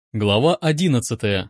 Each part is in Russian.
Глава 11.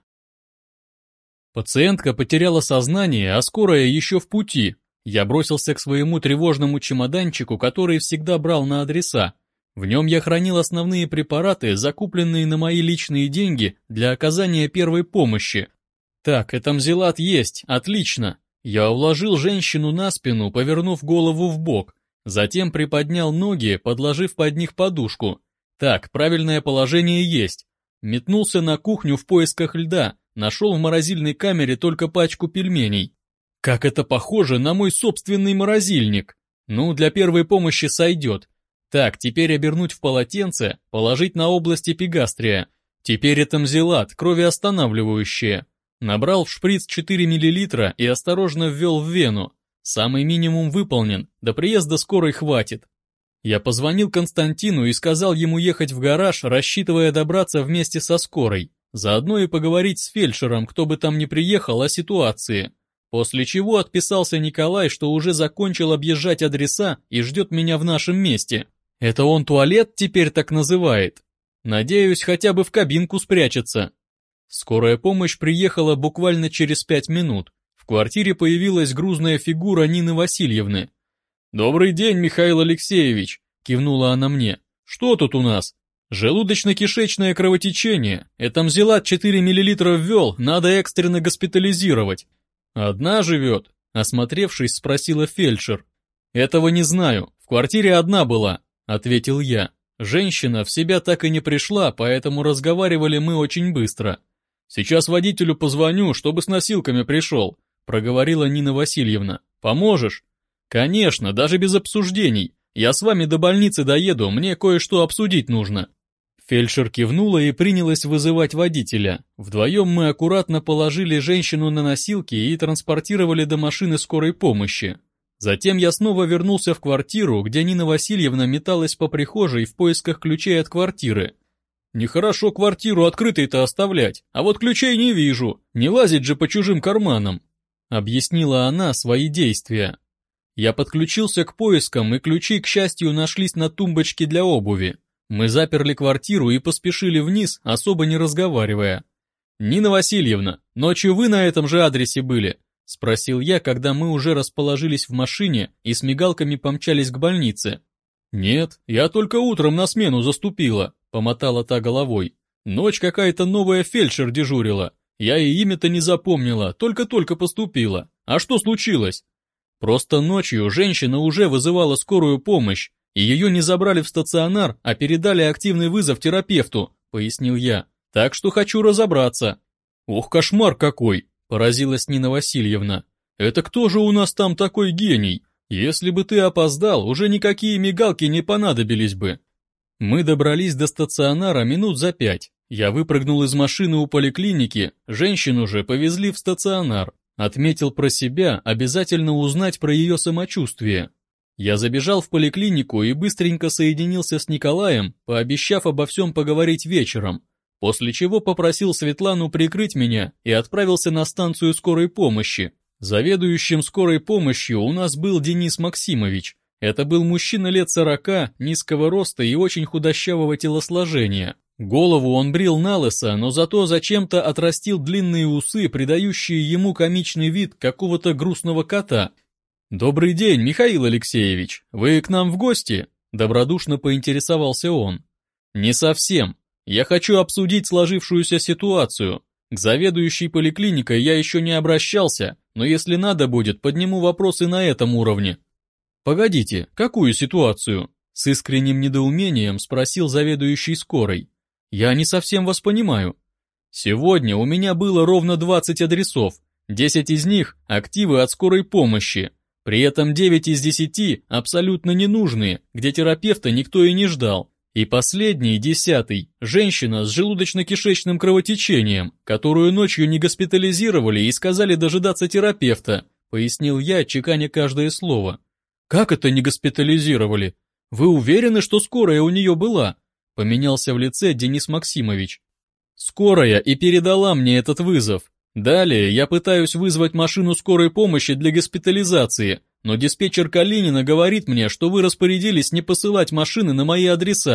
Пациентка потеряла сознание, а скорая еще в пути. Я бросился к своему тревожному чемоданчику, который всегда брал на адреса. В нем я хранил основные препараты, закупленные на мои личные деньги для оказания первой помощи. Так, этамзелат есть, отлично. Я уложил женщину на спину, повернув голову в бок. Затем приподнял ноги, подложив под них подушку. Так, правильное положение есть. Метнулся на кухню в поисках льда, нашел в морозильной камере только пачку пельменей. Как это похоже на мой собственный морозильник. Ну, для первой помощи сойдет. Так, теперь обернуть в полотенце, положить на область эпигастрия. Теперь этамзелат, кровеостанавливающее. Набрал в шприц 4 мл и осторожно ввел в вену. Самый минимум выполнен, до приезда скорой хватит. Я позвонил Константину и сказал ему ехать в гараж, рассчитывая добраться вместе со скорой, заодно и поговорить с фельдшером, кто бы там ни приехал, о ситуации. После чего отписался Николай, что уже закончил объезжать адреса и ждет меня в нашем месте. Это он туалет теперь так называет? Надеюсь, хотя бы в кабинку спрячется. Скорая помощь приехала буквально через 5 минут. В квартире появилась грузная фигура Нины Васильевны. «Добрый день, Михаил Алексеевич», — кивнула она мне. «Что тут у нас?» «Желудочно-кишечное кровотечение. Этамзелат 4 мл ввел, надо экстренно госпитализировать». «Одна живет?» — осмотревшись, спросила фельдшер. «Этого не знаю, в квартире одна была», — ответил я. Женщина в себя так и не пришла, поэтому разговаривали мы очень быстро. «Сейчас водителю позвоню, чтобы с носилками пришел», — проговорила Нина Васильевна. «Поможешь?» «Конечно, даже без обсуждений. Я с вами до больницы доеду, мне кое-что обсудить нужно». Фельдшер кивнула и принялась вызывать водителя. Вдвоем мы аккуратно положили женщину на носилки и транспортировали до машины скорой помощи. Затем я снова вернулся в квартиру, где Нина Васильевна металась по прихожей в поисках ключей от квартиры. «Нехорошо квартиру открытой-то оставлять, а вот ключей не вижу, не лазить же по чужим карманам», — объяснила она свои действия. Я подключился к поискам, и ключи, к счастью, нашлись на тумбочке для обуви. Мы заперли квартиру и поспешили вниз, особо не разговаривая. «Нина Васильевна, ночью вы на этом же адресе были?» — спросил я, когда мы уже расположились в машине и с мигалками помчались к больнице. «Нет, я только утром на смену заступила», — помотала та головой. «Ночь какая-то новая фельдшер дежурила. Я и имя-то не запомнила, только-только поступила. А что случилось?» «Просто ночью женщина уже вызывала скорую помощь, и ее не забрали в стационар, а передали активный вызов терапевту», — пояснил я. «Так что хочу разобраться». «Ох, кошмар какой!» — поразилась Нина Васильевна. «Это кто же у нас там такой гений? Если бы ты опоздал, уже никакие мигалки не понадобились бы». Мы добрались до стационара минут за 5. Я выпрыгнул из машины у поликлиники, женщину же повезли в стационар. Отметил про себя обязательно узнать про ее самочувствие. Я забежал в поликлинику и быстренько соединился с Николаем, пообещав обо всем поговорить вечером, после чего попросил Светлану прикрыть меня и отправился на станцию скорой помощи. Заведующим скорой помощью у нас был Денис Максимович. Это был мужчина лет 40, низкого роста и очень худощавого телосложения. Голову он брил налысо, но зато зачем-то отрастил длинные усы, придающие ему комичный вид какого-то грустного кота. «Добрый день, Михаил Алексеевич, вы к нам в гости?» – добродушно поинтересовался он. «Не совсем. Я хочу обсудить сложившуюся ситуацию. К заведующей поликлиникой я еще не обращался, но если надо будет, подниму вопросы на этом уровне». «Погодите, какую ситуацию?» – с искренним недоумением спросил заведующий скорой. «Я не совсем вас понимаю. Сегодня у меня было ровно 20 адресов, 10 из них – активы от скорой помощи, при этом 9 из 10 абсолютно ненужные, где терапевта никто и не ждал. И последний, 10-й, женщина с желудочно-кишечным кровотечением, которую ночью не госпитализировали и сказали дожидаться терапевта», – пояснил я, чеканя каждое слово. «Как это не госпитализировали? Вы уверены, что скорая у нее была?» Поменялся в лице Денис Максимович. «Скорая и передала мне этот вызов. Далее я пытаюсь вызвать машину скорой помощи для госпитализации, но диспетчер Калинина говорит мне, что вы распорядились не посылать машины на мои адреса».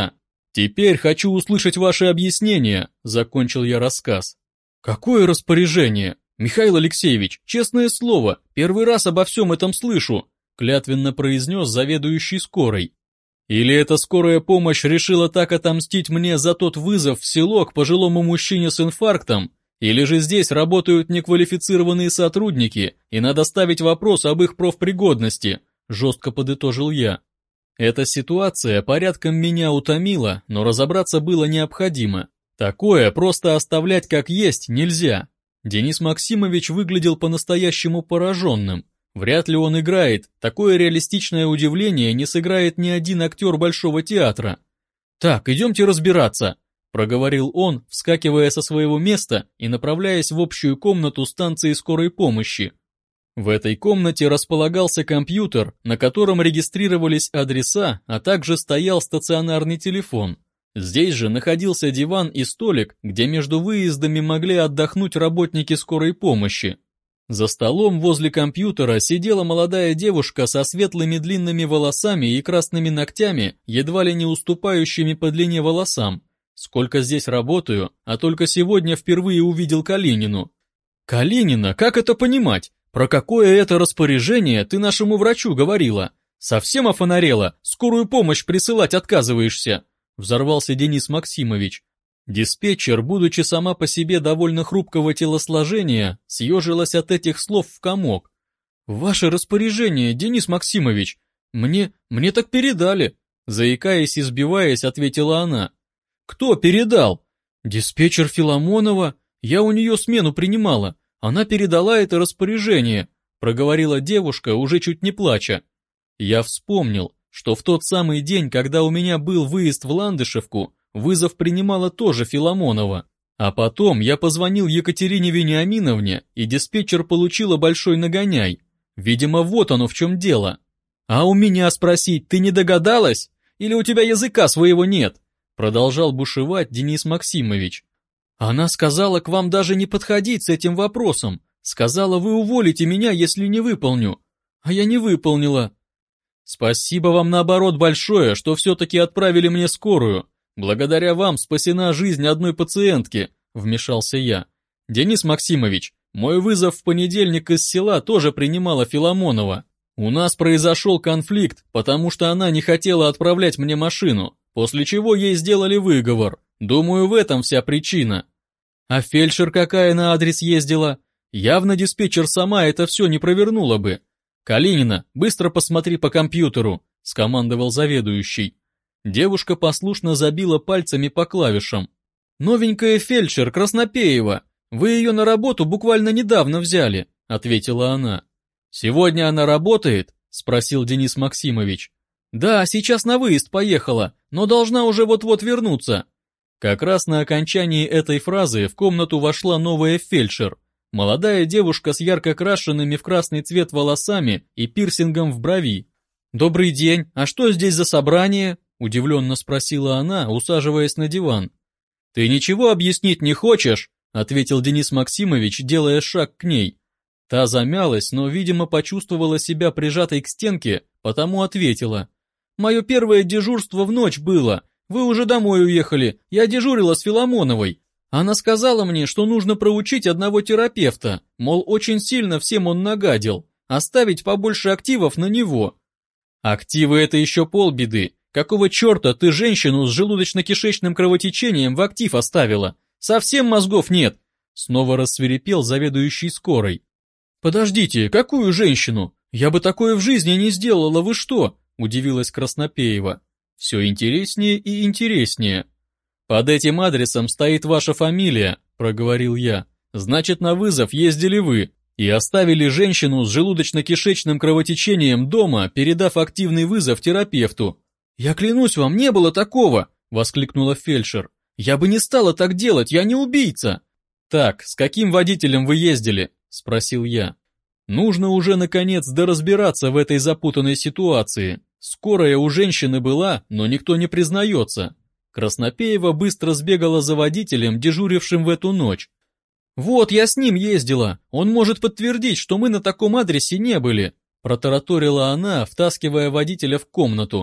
«Теперь хочу услышать ваши объяснения», — закончил я рассказ. «Какое распоряжение? Михаил Алексеевич, честное слово, первый раз обо всем этом слышу», — клятвенно произнес заведующий скорой. «Или эта скорая помощь решила так отомстить мне за тот вызов в село к пожилому мужчине с инфарктом, или же здесь работают неквалифицированные сотрудники, и надо ставить вопрос об их профпригодности», — жестко подытожил я. Эта ситуация порядком меня утомила, но разобраться было необходимо. Такое просто оставлять как есть нельзя. Денис Максимович выглядел по-настоящему пораженным. Вряд ли он играет, такое реалистичное удивление не сыграет ни один актер Большого театра. «Так, идемте разбираться», — проговорил он, вскакивая со своего места и направляясь в общую комнату станции скорой помощи. В этой комнате располагался компьютер, на котором регистрировались адреса, а также стоял стационарный телефон. Здесь же находился диван и столик, где между выездами могли отдохнуть работники скорой помощи. За столом возле компьютера сидела молодая девушка со светлыми длинными волосами и красными ногтями, едва ли не уступающими по длине волосам. Сколько здесь работаю, а только сегодня впервые увидел Калинину. «Калинина, как это понимать? Про какое это распоряжение ты нашему врачу говорила? Совсем офонарела, скорую помощь присылать отказываешься?» Взорвался Денис Максимович. Диспетчер, будучи сама по себе довольно хрупкого телосложения, съежилась от этих слов в комок. «Ваше распоряжение, Денис Максимович, мне так передали», заикаясь и сбиваясь, ответила она. «Кто передал?» «Диспетчер Филомонова, я у нее смену принимала, она передала это распоряжение», проговорила девушка, уже чуть не плача. Я вспомнил, что в тот самый день, когда у меня был выезд в Ландышевку, вызов принимала тоже Филомонова. А потом я позвонил Екатерине Вениаминовне, и диспетчер получила большой нагоняй. Видимо, вот оно в чем дело. «А у меня спросить ты не догадалась? Или у тебя языка своего нет?» Продолжал бушевать Денис Максимович. «Она сказала к вам даже не подходить с этим вопросом. Сказала, вы уволите меня, если не выполню. А я не выполнила». «Спасибо вам наоборот большое, что все-таки отправили мне скорую. Благодаря вам спасена жизнь одной пациентки», — вмешался я. «Денис Максимович, мой вызов в понедельник из села тоже принимала Филомонова. У нас произошел конфликт, потому что она не хотела отправлять мне машину, после чего ей сделали выговор. Думаю, в этом вся причина». «А фельдшер какая на адрес ездила? Явно диспетчер сама это все не провернула бы». «Калинина, быстро посмотри по компьютеру», — скомандовал заведующий. Девушка послушно забила пальцами по клавишам. «Новенькая фельдшер Краснопеева. Вы ее на работу буквально недавно взяли», — ответила она. «Сегодня она работает?» — спросил Денис Максимович. «Да, сейчас на выезд поехала, но должна уже вот-вот вернуться». Как раз на окончании этой фразы в комнату вошла новая фельдшер. Молодая девушка с ярко крашенными в красный цвет волосами и пирсингом в брови. «Добрый день, а что здесь за собрание?» – удивленно спросила она, усаживаясь на диван. «Ты ничего объяснить не хочешь?» – ответил Денис Максимович, делая шаг к ней. Та замялась, но, видимо, почувствовала себя прижатой к стенке, потому ответила. «Мое первое дежурство в ночь было. Вы уже домой уехали, я дежурила с Филомоновой. Она сказала мне, что нужно проучить одного терапевта, мол, очень сильно всем он нагадил, оставить побольше активов на него». «Активы — это еще полбеды. Какого черта ты женщину с желудочно-кишечным кровотечением в актив оставила? Совсем мозгов нет!» Снова рассвирепел заведующий скорой. «Подождите, какую женщину? Я бы такое в жизни не сделала, вы что?» — удивилась Краснопеева. «Все интереснее и интереснее». «Под этим адресом стоит ваша фамилия», — проговорил я. «Значит, на вызов ездили вы и оставили женщину с желудочно-кишечным кровотечением дома, передав активный вызов терапевту». «Я клянусь вам, не было такого!» — воскликнула фельдшер. «Я бы не стала так делать, я не убийца!» «Так, с каким водителем вы ездили?» — спросил я. «Нужно уже, наконец, доразбираться в этой запутанной ситуации. Скорая у женщины была, но никто не признается». Краснопеева быстро сбегала за водителем, дежурившим в эту ночь. «Вот, я с ним ездила, он может подтвердить, что мы на таком адресе не были», протараторила она, втаскивая водителя в комнату.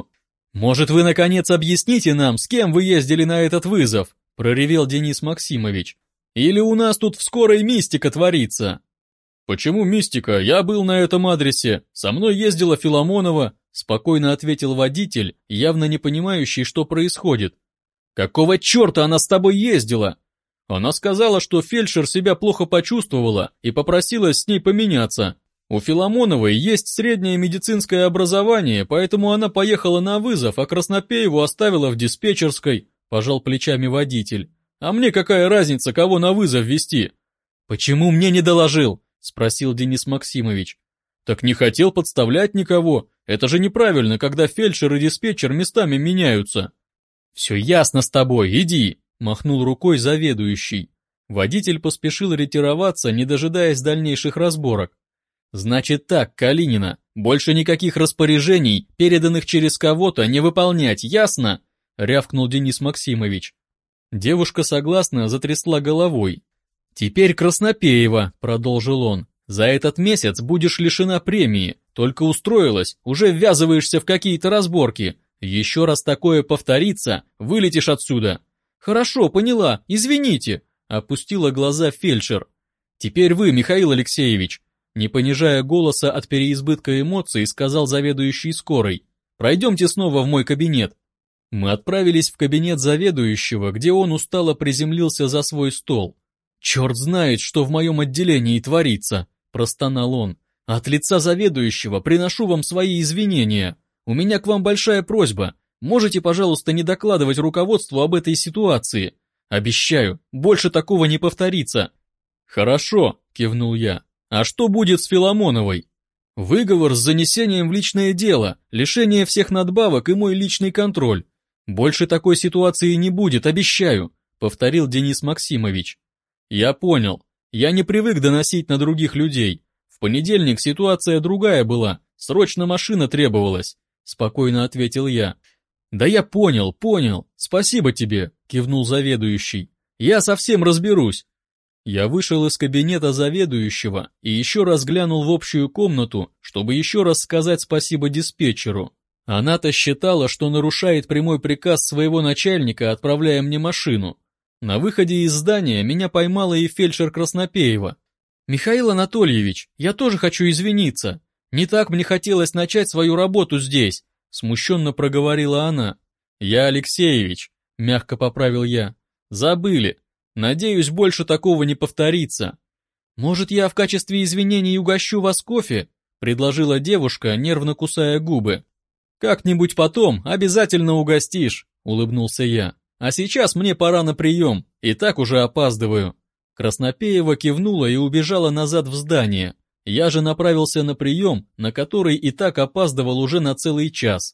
«Может, вы, наконец, объясните нам, с кем вы ездили на этот вызов?» — проревел Денис Максимович. «Или у нас тут в скорой мистика творится?» «Почему мистика? Я был на этом адресе. Со мной ездила Филимонова», — спокойно ответил водитель, явно не понимающий, что происходит. «Какого черта она с тобой ездила?» Она сказала, что фельдшер себя плохо почувствовала и попросилась с ней поменяться. У Филимоновой есть среднее медицинское образование, поэтому она поехала на вызов, а Краснопееву оставила в диспетчерской, пожал плечами водитель. А мне какая разница, кого на вызов везти? Почему мне не доложил? Спросил Денис Максимович. Так не хотел подставлять никого. Это же неправильно, когда фельдшер и диспетчер местами меняются. Все ясно с тобой, иди, махнул рукой заведующий. Водитель поспешил ретироваться, не дожидаясь дальнейших разборок. «Значит так, Калинина, больше никаких распоряжений, переданных через кого-то, не выполнять, ясно?» — рявкнул Денис Максимович. Девушка согласно затрясла головой. «Теперь Краснопеева», — продолжил он, — «за этот месяц будешь лишена премии, только устроилась, уже ввязываешься в какие-то разборки. Еще раз такое повторится, вылетишь отсюда». «Хорошо, поняла, извините», — опустила глаза фельдшер. «Теперь вы, Михаил Алексеевич». Не понижая голоса от переизбытка эмоций, сказал заведующий скорой. «Пройдемте снова в мой кабинет». Мы отправились в кабинет заведующего, где он устало приземлился за свой стол. «Черт знает, что в моем отделении творится», – простонал он. «От лица заведующего приношу вам свои извинения. У меня к вам большая просьба. Можете, пожалуйста, не докладывать руководству об этой ситуации? Обещаю, больше такого не повторится». «Хорошо», – кивнул я. «А что будет с Филимоновой?» «Выговор с занесением в личное дело, лишение всех надбавок и мой личный контроль. Больше такой ситуации не будет, обещаю», — повторил Денис Максимович. «Я понял. Я не привык доносить на других людей. В понедельник ситуация другая была, срочно машина требовалась», — спокойно ответил я. «Да я понял, спасибо тебе», — кивнул заведующий. «Я совсем разберусь». Я вышел из кабинета заведующего и еще раз глянул в общую комнату, чтобы еще раз сказать спасибо диспетчеру. Она-то считала, что нарушает прямой приказ своего начальника, отправляя мне машину. На выходе из здания меня поймала и фельдшер Краснопеева. «Михаил Анатольевич, я тоже хочу извиниться. Не так мне хотелось начать свою работу здесь», — смущенно проговорила она. «Я Алексеевич», — мягко поправил я. «Забыли. Надеюсь, больше такого не повторится». «Может, я в качестве извинений угощу вас кофе?» — предложила девушка, нервно кусая губы. «Как-нибудь потом обязательно угостишь», — улыбнулся я. «А сейчас мне пора на прием, и так уже опаздываю». Краснопеева кивнула и убежала назад в здание. Я же направился на прием, на который и так опаздывал уже на целый час.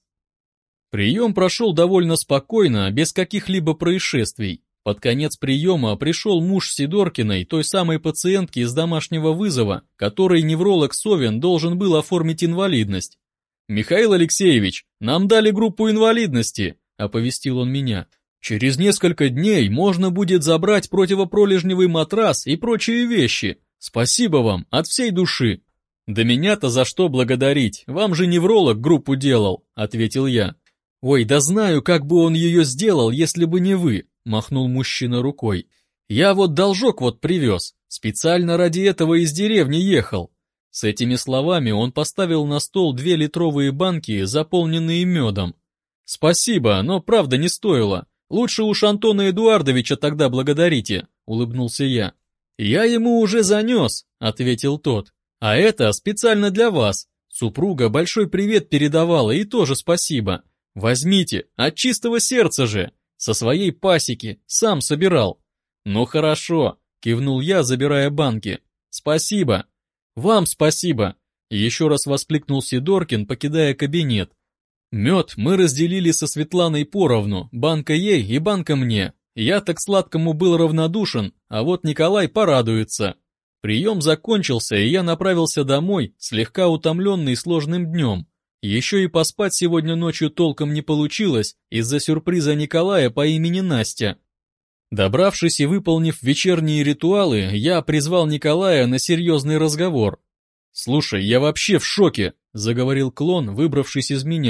Прием прошел довольно спокойно, без каких-либо происшествий. Под конец приема пришел муж Сидоркиной, той самой пациентки из домашнего вызова, которой невролог Совин должен был оформить инвалидность. «Михаил Алексеевич, нам дали группу инвалидности», — оповестил он меня. «Через несколько дней можно будет забрать противопролежневый матрас и прочие вещи. Спасибо вам, от всей души». «Да меня-то за что благодарить, вам же невролог группу делал», — ответил я. «Ой, да знаю, как бы он ее сделал, если бы не вы», — махнул мужчина рукой. «Я вот должок привез, специально ради этого из деревни ехал». С этими словами он поставил на стол 2-литровые банки, заполненные медом. «Спасибо, но правда не стоило. Лучше уж Антона Эдуардовича тогда благодарите», — улыбнулся я. «Я ему уже занес», — ответил тот. «А это специально для вас. Супруга большой привет передавала и тоже спасибо. Возьмите, от чистого сердца же. Со своей пасеки, сам собирал». «Ну хорошо», — кивнул я, забирая банки. «Спасибо». «Вам спасибо», — еще раз воскликнул Сидоркин, покидая кабинет. Мед мы разделили со Светланой поровну, банка ей и банка мне. Я-то к сладкому был равнодушен, а вот Николай порадуется. Прием закончился, и я направился домой, слегка утомленный сложным днем. Еще и поспать сегодня ночью толком не получилось из-за сюрприза Николая по имени Настя. Добравшись и выполнив вечерние ритуалы, я призвал Николая на серьезный разговор. «Слушай, я вообще в шоке», — заговорил клон, выбравшись из меня.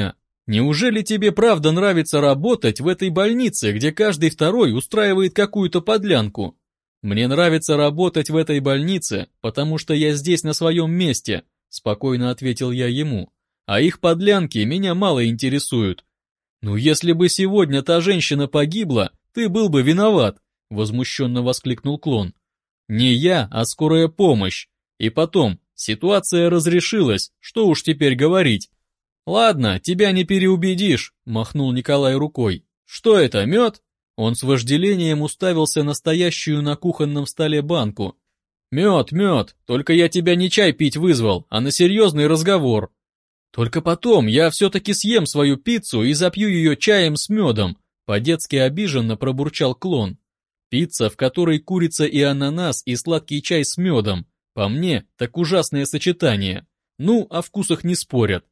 Неужели тебе правда нравится работать в этой больнице, где каждый второй устраивает какую-то подлянку? Мне нравится работать в этой больнице, потому что я здесь на своем месте, спокойно ответил я ему. А их подлянки меня мало интересуют. Ну если бы сегодня та женщина погибла, ты был бы виноват, возмущенно воскликнул клон. Не я, а скорая помощь. И потом, ситуация разрешилась, что уж теперь говорить. «Ладно, тебя не переубедишь», — махнул Николай рукой. «Что это, мед?» Он с вожделением уставился на стоящую на кухонном столе банку. «Мед, мед, только я тебя не чай пить вызвал, а на серьезный разговор. Только потом я все-таки съем свою пиццу и запью ее чаем с медом», — по-детски обиженно пробурчал клон. «Пицца, в которой курица и ананас и сладкий чай с медом. По мне, так ужасное сочетание. Ну, о вкусах не спорят».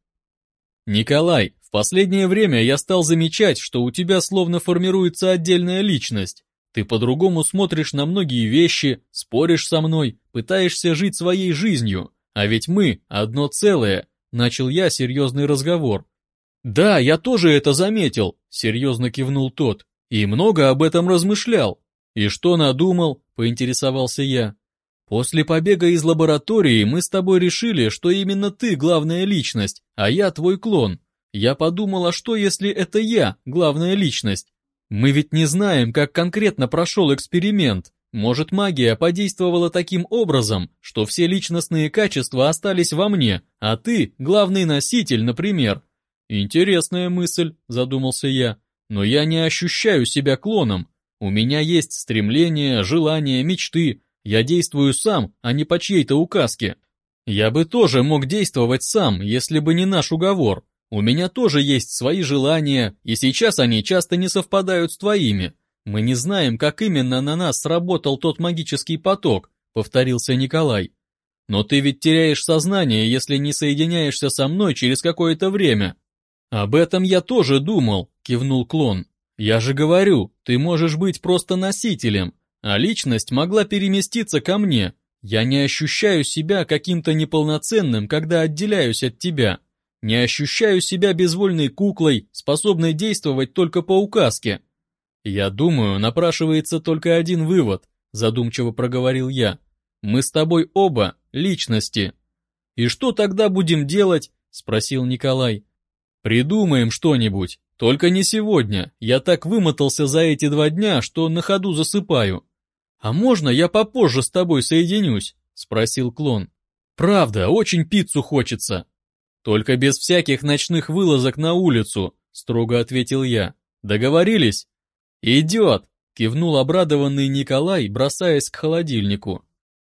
«Николай, в последнее время я стал замечать, что у тебя словно формируется отдельная личность. Ты по-другому смотришь на многие вещи, споришь со мной, пытаешься жить своей жизнью. А ведь мы одно целое», — начал я серьезный разговор. «Да, я тоже это заметил», — серьезно кивнул тот, — «и много об этом размышлял». «И что надумал?» — поинтересовался я. «После побега из лаборатории мы с тобой решили, что именно ты главная личность, а я твой клон. Я подумал, а что если это я главная личность? Мы ведь не знаем, как конкретно прошел эксперимент. Может, магия подействовала таким образом, что все личностные качества остались во мне, а ты главный носитель, например». «Интересная мысль», — задумался я, — «но я не ощущаю себя клоном. У меня есть стремления, желания, мечты. Я действую сам, а не по чьей-то указке. Я бы тоже мог действовать сам, если бы не наш уговор. У меня тоже есть свои желания, и сейчас они часто не совпадают с твоими. Мы не знаем, как именно на нас сработал тот магический поток», — повторился Николай. «Но ты ведь теряешь сознание, если не соединяешься со мной через какое-то время». «Об этом я тоже думал», — кивнул клон. «Я же говорю, ты можешь быть просто носителем, а личность могла переместиться ко мне. Я не ощущаю себя каким-то неполноценным, когда отделяюсь от тебя. Не ощущаю себя безвольной куклой, способной действовать только по указке». «Я думаю, напрашивается только один вывод», — задумчиво проговорил я. «Мы с тобой оба личности». «И что тогда будем делать?» — спросил Николай. «Придумаем что-нибудь, только не сегодня. Я так вымотался за эти 2 дня, что на ходу засыпаю». «А можно я попозже с тобой соединюсь?» — спросил клон. «Правда, очень пиццу хочется». «Только без всяких ночных вылазок на улицу», — строго ответил я. «Договорились?» «Идет», — кивнул обрадованный Николай, бросаясь к холодильнику.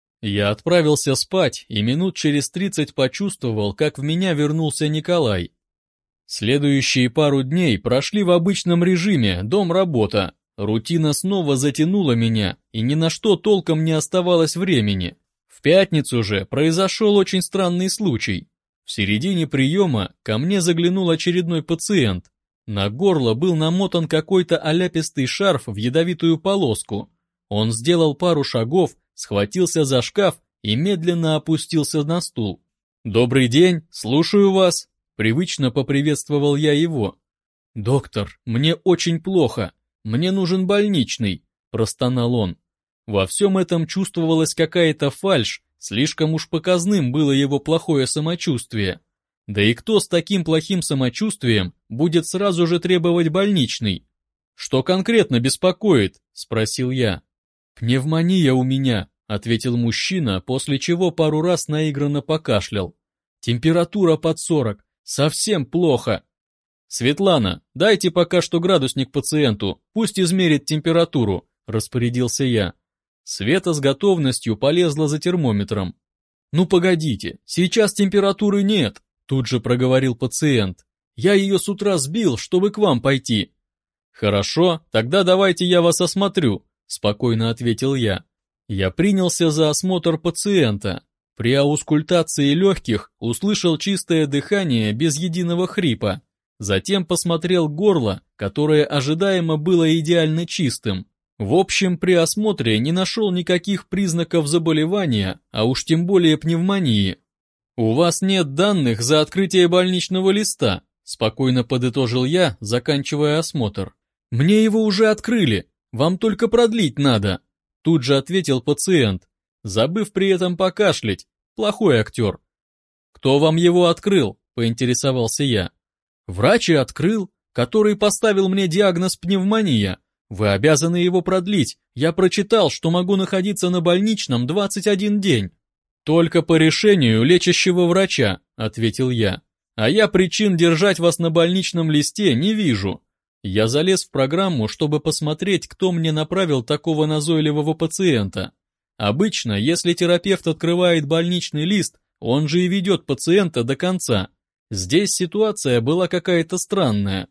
Я отправился спать и минут через 30 почувствовал, как в меня вернулся Николай. Следующие пару дней прошли в обычном режиме, дом-работа. Рутина снова затянула меня, и ни на что толком не оставалось времени. В пятницу же произошел очень странный случай. В середине приема ко мне заглянул очередной пациент. На горло был намотан какой-то оляпистый шарф в ядовитую полоску. Он сделал пару шагов, схватился за шкаф и медленно опустился на стул. «Добрый день, слушаю вас», — привычно поприветствовал я его. «Доктор, мне очень плохо. Мне нужен больничный», — простонал он. Во всем этом чувствовалась какая-то фальшь, слишком уж показным было его плохое самочувствие. Да и кто с таким плохим самочувствием будет сразу же требовать больничный? «Что конкретно беспокоит?» — спросил я. «Пневмония у меня», — ответил мужчина, после чего пару раз наигранно покашлял. «Температура под 40, совсем плохо». «Светлана, дайте пока что градусник пациенту, пусть измерит температуру», — распорядился я. Света с готовностью полезла за термометром. «Ну погодите, сейчас температуры нет», — тут же проговорил пациент. «Я ее с утра сбил, чтобы к вам пойти». «Хорошо, тогда давайте я вас осмотрю», — спокойно ответил я. Я принялся за осмотр пациента. При аускультации легких услышал чистое дыхание без единого хрипа. Затем посмотрел горло, которое ожидаемо было идеально чистым. В общем, при осмотре не нашел никаких признаков заболевания, а уж тем более пневмонии. «У вас нет данных за открытие больничного листа?» — спокойно подытожил я, заканчивая осмотр. «Мне его уже открыли, вам только продлить надо», тут же ответил пациент, забыв при этом покашлять. Плохой актер. «Кто вам его открыл?» – поинтересовался я. «Врач и открыл, который поставил мне диагноз пневмония. Вы обязаны его продлить. Я прочитал, что могу находиться на больничном 21 день». «Только по решению лечащего врача», – ответил я. «А я причин держать вас на больничном листе не вижу». Я залез в программу, чтобы посмотреть, кто мне направил такого назойливого пациента. Обычно, если терапевт открывает больничный лист, он же и ведет пациента до конца. Здесь ситуация была какая-то странная.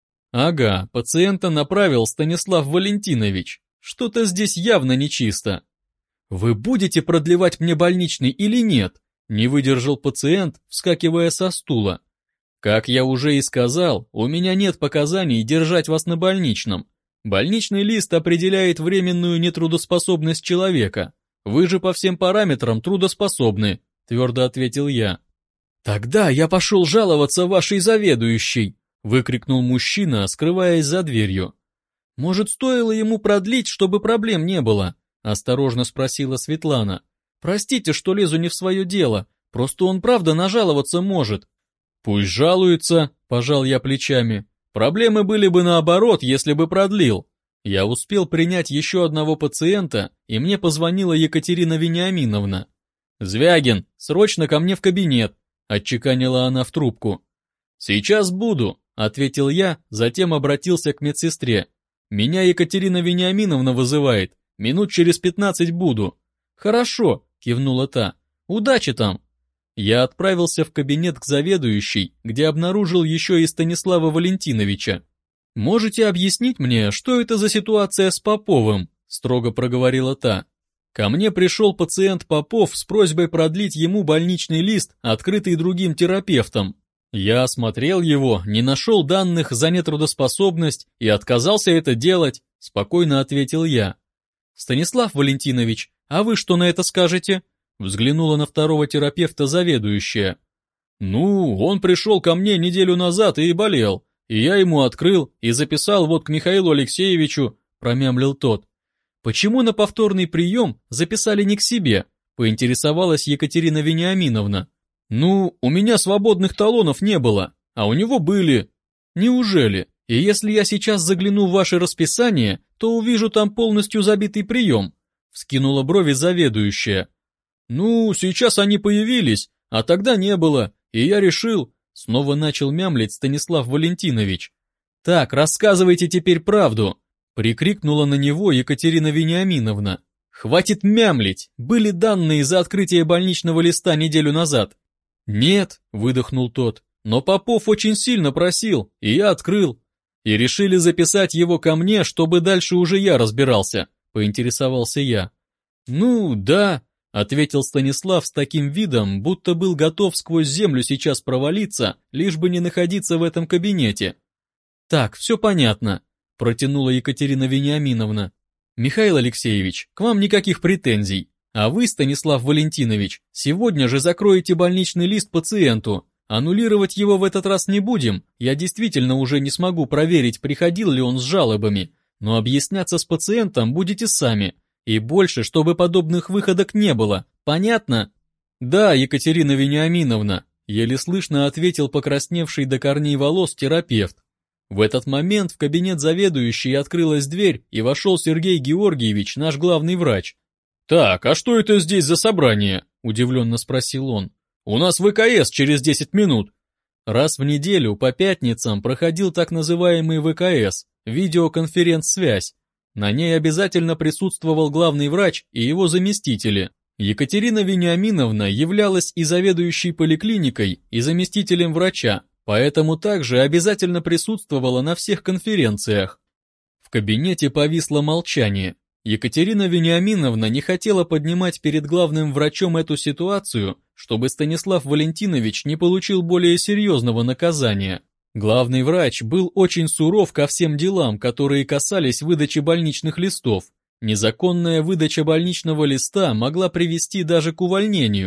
Ага, пациента направил Станислав Валентинович. Что-то здесь явно нечисто. «Вы будете продлевать мне больничный или нет?» Не выдержал пациент, вскакивая со стула. «Как я уже и сказал, у меня нет показаний держать вас на больничном. Больничный лист определяет временную нетрудоспособность человека. Вы же по всем параметрам трудоспособны», твердо ответил я. «Тогда я пошел жаловаться вашей заведующей», выкрикнул мужчина, скрываясь за дверью. «Может, стоило ему продлить, чтобы проблем не было?» осторожно спросила Светлана. «Простите, что лезу не в свое дело, просто он правда нажаловаться может». «Пусть жалуется», – пожал я плечами. «Проблемы были бы наоборот, если бы продлил». Я успел принять еще одного пациента, и мне позвонила Екатерина Вениаминовна. «Звягин, срочно ко мне в кабинет», – отчеканила она в трубку. «Сейчас буду», – ответил я, затем обратился к медсестре. «Меня Екатерина Вениаминовна вызывает, минут через 15 буду». «Хорошо», – кивнула та. «Удачи там». Я отправился в кабинет к заведующей, где обнаружил еще и Станислава Валентиновича. «Можете объяснить мне, что это за ситуация с Поповым?» – строго проговорила та. «Ко мне пришел пациент Попов с просьбой продлить ему больничный лист, открытый другим терапевтом. Я осмотрел его, не нашел данных за нетрудоспособность и отказался это делать», – спокойно ответил я. «Станислав Валентинович, а вы что на это скажете?» Взглянула на второго терапевта заведующая. «Ну, он пришел ко мне неделю назад и болел, и я ему открыл и записал вот к Михаилу Алексеевичу», промямлил тот. «Почему на повторный прием записали не к себе?» поинтересовалась Екатерина Вениаминовна. «Ну, у меня свободных талонов не было, а у него были». «Неужели? И если я сейчас загляну в ваше расписание, то увижу там полностью забитый прием?» вскинула брови заведующая. «Ну, сейчас они появились, а тогда не было, и я решил...» Снова начал мямлить Станислав Валентинович. «Так, рассказывайте теперь правду!» Прикрикнула на него Екатерина Вениаминовна. «Хватит мямлить! Были данные за открытие больничного листа неделю назад». «Нет», — выдохнул тот, «но Попов очень сильно просил, и я открыл. И решили записать его ко мне, чтобы дальше уже я разбирался», — поинтересовался я. «Ну, да», — ответил Станислав с таким видом, будто был готов сквозь землю сейчас провалиться, лишь бы не находиться в этом кабинете. «Так, все понятно», — протянула Екатерина Вениаминовна. «Михаил Алексеевич, к вам никаких претензий. А вы, Станислав Валентинович, сегодня же закроете больничный лист пациенту. Аннулировать его в этот раз не будем, я действительно уже не смогу проверить, приходил ли он с жалобами, но объясняться с пациентом будете сами. И больше, чтобы подобных выходок не было. Понятно?» «Да, Екатерина Вениаминовна», — еле слышно ответил покрасневший до корней волос терапевт. В этот момент в кабинет заведующей открылась дверь, и вошел Сергей Георгиевич, наш главный врач. «Так, а что это здесь за собрание?» – удивленно спросил он. «У нас ВКС через 10 минут». Раз в неделю по пятницам проходил так называемый ВКС – видеоконференц-связь. На ней обязательно присутствовал главный врач и его заместители. Екатерина Вениаминовна являлась и заведующей поликлиникой, и заместителем врача, поэтому также обязательно присутствовала на всех конференциях. В кабинете повисло молчание. Екатерина Вениаминовна не хотела поднимать перед главным врачом эту ситуацию, чтобы Станислав Валентинович не получил более серьезного наказания. Главный врач был очень суров ко всем делам, которые касались выдачи больничных листов. Незаконная выдача больничного листа могла привести даже к увольнению.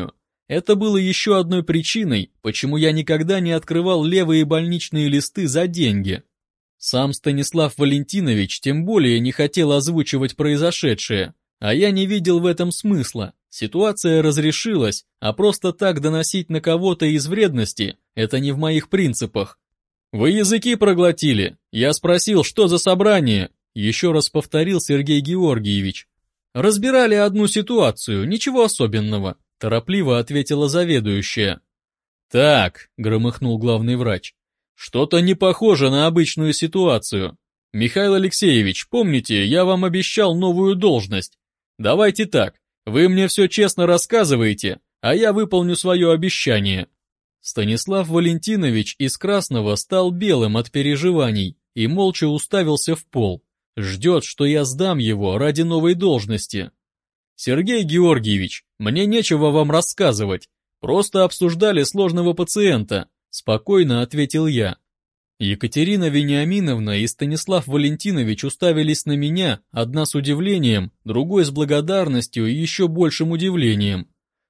Это было еще одной причиной, почему я никогда не открывал левые больничные листы за деньги. Сам Станислав Валентинович тем более не хотел озвучивать произошедшее, а я не видел в этом смысла. Ситуация разрешилась, а просто так доносить на кого-то из вредности – это не в моих принципах. «Вы языки проглотили?» Я спросил, что за собрание? Еще раз повторил Сергей Георгиевич. «Разбирали одну ситуацию, ничего особенного», – торопливо ответила заведующая. «Так», – громыхнул главный врач, – «что-то не похоже на обычную ситуацию. Михаил Алексеевич, помните, я вам обещал новую должность? Давайте так, вы мне все честно рассказываете, а я выполню свое обещание». Станислав Валентинович из Красного стал белым от переживаний и молча уставился в пол. Ждет, что я сдам его ради новой должности. «Сергей Георгиевич, мне нечего вам рассказывать, просто обсуждали сложного пациента», спокойно ответил я. Екатерина Вениаминовна и Станислав Валентинович уставились на меня, одна с удивлением, другой с благодарностью и еще большим удивлением.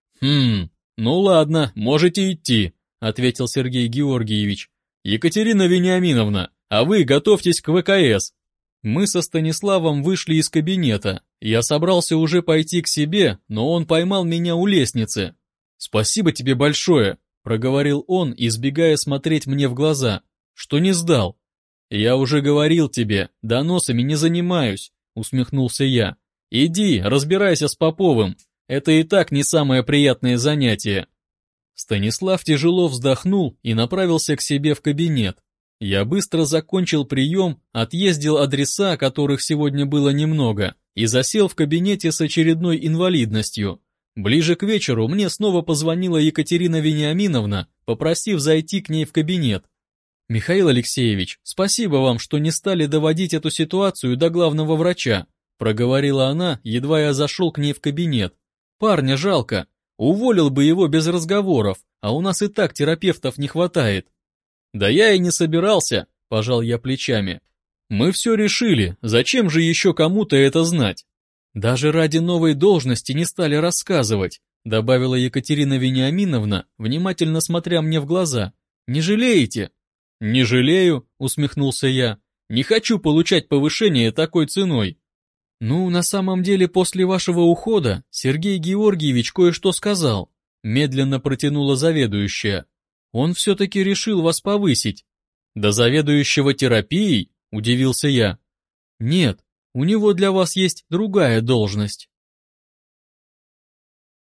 «Ну ладно, можете идти», — ответил Сергей Георгиевич. «Екатерина Вениаминовна, а вы готовьтесь к ВКС». Мы со Станиславом вышли из кабинета. Я собрался уже пойти к себе, но он поймал меня у лестницы. «Спасибо тебе большое», — проговорил он, избегая смотреть мне в глаза, — «что не сдал». «Я уже говорил тебе, доносами не занимаюсь», — усмехнулся я. «Иди, разбирайся с Поповым, это и так не самое приятное занятие». Станислав тяжело вздохнул и направился к себе в кабинет. Я быстро закончил прием, отъездил адреса, которых сегодня было немного, и засел в кабинете с очередной инвалидностью. Ближе к вечеру мне снова позвонила Екатерина Вениаминовна, попросив зайти к ней в кабинет. «Михаил Алексеевич, спасибо вам, что не стали доводить эту ситуацию до главного врача», проговорила она, едва я зашел к ней в кабинет. «Парня жалко, уволил бы его без разговоров, а у нас и так терапевтов не хватает». «Да я и не собирался», – пожал я плечами. «Мы все решили, зачем же еще кому-то это знать?» «Даже ради новой должности не стали рассказывать», – добавила Екатерина Вениаминовна, внимательно смотря мне в глаза. «Не жалеете?» «Не жалею», – усмехнулся я. «Не хочу получать повышение такой ценой». «Ну, на самом деле, после вашего ухода Сергей Георгиевич кое-что сказал», – медленно протянула заведующая. «Он все-таки решил вас повысить». «До заведующего терапией?» – удивился я. «Нет, у него для вас есть другая должность».